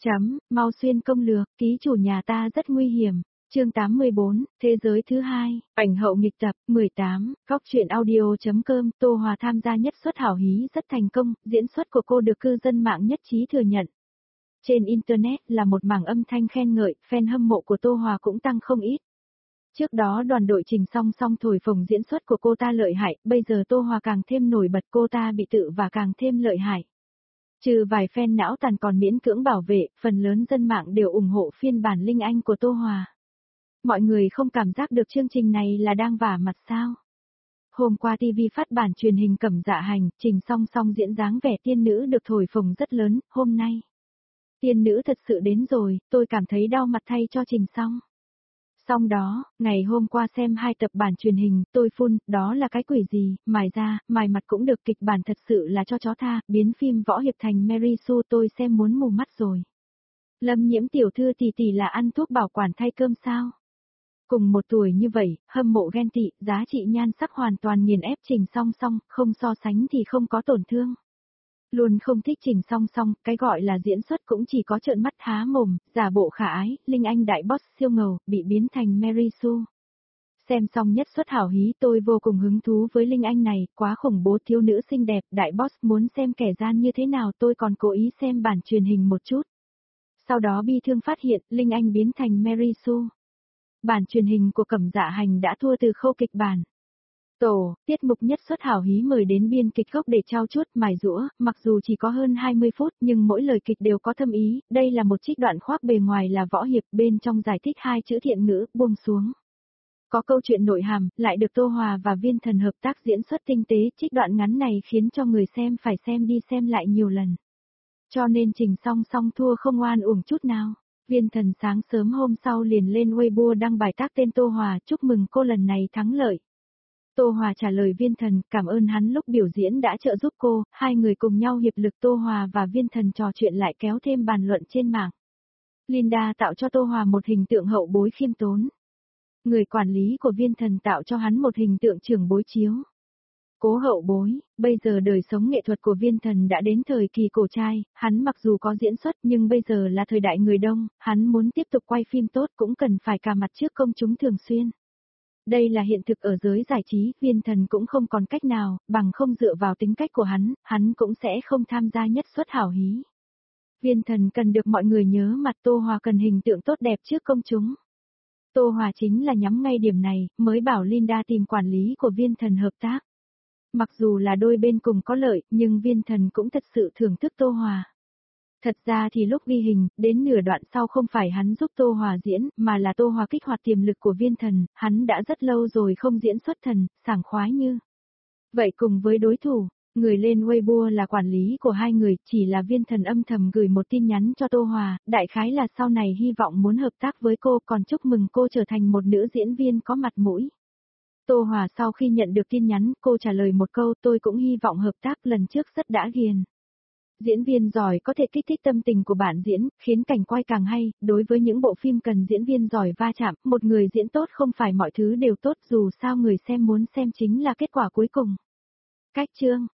Mau xuyên công lược, ký chủ nhà ta rất nguy hiểm. Chương 84, Thế giới thứ hai, ảnh hậu nghịch tập, 18, Góc truyện audio.com, Tô Hòa tham gia nhất suất hảo hí rất thành công, diễn xuất của cô được cư dân mạng nhất trí thừa nhận. Trên Internet là một mảng âm thanh khen ngợi, fan hâm mộ của Tô Hòa cũng tăng không ít. Trước đó đoàn đội Trình Song Song thổi phồng diễn xuất của cô ta lợi hại, bây giờ Tô Hòa càng thêm nổi bật, cô ta bị tự và càng thêm lợi hại. Trừ vài fan não tàn còn miễn cưỡng bảo vệ, phần lớn dân mạng đều ủng hộ phiên bản Linh Anh của Tô Hòa. Mọi người không cảm giác được chương trình này là đang vả mặt sao? Hôm qua TV phát bản truyền hình Cẩm Dạ Hành, Trình Song Song diễn dáng vẻ tiên nữ được thổi phồng rất lớn, hôm nay. Tiên nữ thật sự đến rồi, tôi cảm thấy đau mặt thay cho Trình Song. Xong đó, ngày hôm qua xem 2 tập bản truyền hình, tôi phun, đó là cái quỷ gì, mài da, mài mặt cũng được, kịch bản thật sự là cho chó tha, biến phim võ hiệp thành Mary Sue, tôi xem muốn mù mắt rồi. Lâm Nhiễm tiểu thư tỷ là ăn thuốc bảo quản thay cơm sao? Cùng một tuổi như vậy, hâm mộ ghen tị, giá trị nhan sắc hoàn toàn nghiền ép Trình Song Song, không so sánh thì không có tổn thương. Luôn không thích Trình Song Song, cái gọi là diễn xuất cũng chỉ có trợn mắt há mồm, giả bộ khả ái, Linh Anh đại boss siêu ngầu, bị biến thành Mary Sue. Xem xong nhất suất hảo hí tôi vô cùng hứng thú với Linh Anh này, quá khủng bố, thiếu nữ xinh đẹp, đại boss muốn xem kẻ gian như thế nào, tôi còn cố ý xem bản truyền hình một chút. Sau đó bi thương phát hiện, Linh Anh biến thành Mary Sue. Bản truyền hình của Cẩm Dạ Hành đã thua từ khâu kịch bản. Tiết mục nhất suất hảo hí mời đến biên kịch gốc để trao chuốt, mài giũa, mặc dù chỉ có hơn 20 phút nhưng mỗi lời kịch đều có thâm ý, đây là một trích đoạn khoác bề ngoài là võ hiệp, bên trong giải thích 2 chữ thiện ngữ, buông xuống. Có câu chuyện nội hàm, lại được Tô Hòa và Viên Thần hợp tác diễn xuất tinh tế, trích đoạn ngắn này khiến cho người xem phải xem đi xem lại nhiều lần. Cho nên Trình Song Song thua không oan uổng chút nào. Viên Thần sáng sớm hôm sau liền lên Weibo đăng bài tác tên Tô Hòa, chúc mừng cô lần này thắng lợi. Tô Hòa trả lời Viên Thần, cảm ơn hắn lúc biểu diễn đã trợ giúp cô, hai người cùng nhau hiệp lực, Tô Hòa và Viên Thần trò chuyện lại kéo thêm bàn luận trên mạng. Linda tạo cho Tô Hòa một hình tượng hậu bối khiêm tốn. Người quản lý của Viên Thần tạo cho hắn một hình tượng trưởng bối chiếu. Cố hậu bối, bây giờ đời sống nghệ thuật của Viên Thần đã đến thời kỳ cổ trai, hắn mặc dù có diễn xuất nhưng bây giờ là thời đại người đông, hắn muốn tiếp tục quay phim tốt cũng cần phải cả mặt trước công chúng thường xuyên. Đây là hiện thực ở giới giải trí, Viên Thần cũng không còn cách nào, bằng không dựa vào tính cách của hắn cũng sẽ không tham gia nhất suất hảo hí. Viên Thần cần được mọi người nhớ mặt, Tô Hòa cần hình tượng tốt đẹp trước công chúng. Tô Hòa chính là nhắm ngay điểm này, mới bảo Linda tìm quản lý của Viên Thần hợp tác. Mặc dù là đôi bên cùng có lợi, nhưng Viên Thần cũng thật sự thưởng thức Tô Hòa. Thật ra thì lúc ghi hình, đến nửa đoạn sau không phải hắn giúp Tô Hòa diễn, mà là Tô Hòa kích hoạt tiềm lực của Viên Thần, hắn đã rất lâu rồi không diễn xuất thần, sảng khoái như. Vậy cùng với đối thủ, người lên Weibo là quản lý của hai người, chỉ là Viên Thần âm thầm gửi một tin nhắn cho Tô Hòa, đại khái là sau này hy vọng muốn hợp tác với cô, còn chúc mừng cô trở thành một nữ diễn viên có mặt mũi. Tô Hòa sau khi nhận được tin nhắn, cô trả lời một câu, tôi cũng hy vọng hợp tác, lần trước rất đã ghiền. Diễn viên giỏi có thể kích thích tâm tình của bạn diễn, khiến cảnh quay càng hay, đối với những bộ phim cần diễn viên giỏi va chạm, một người diễn tốt không phải mọi thứ đều tốt, dù sao người xem muốn xem chính là kết quả cuối cùng. Cách chương,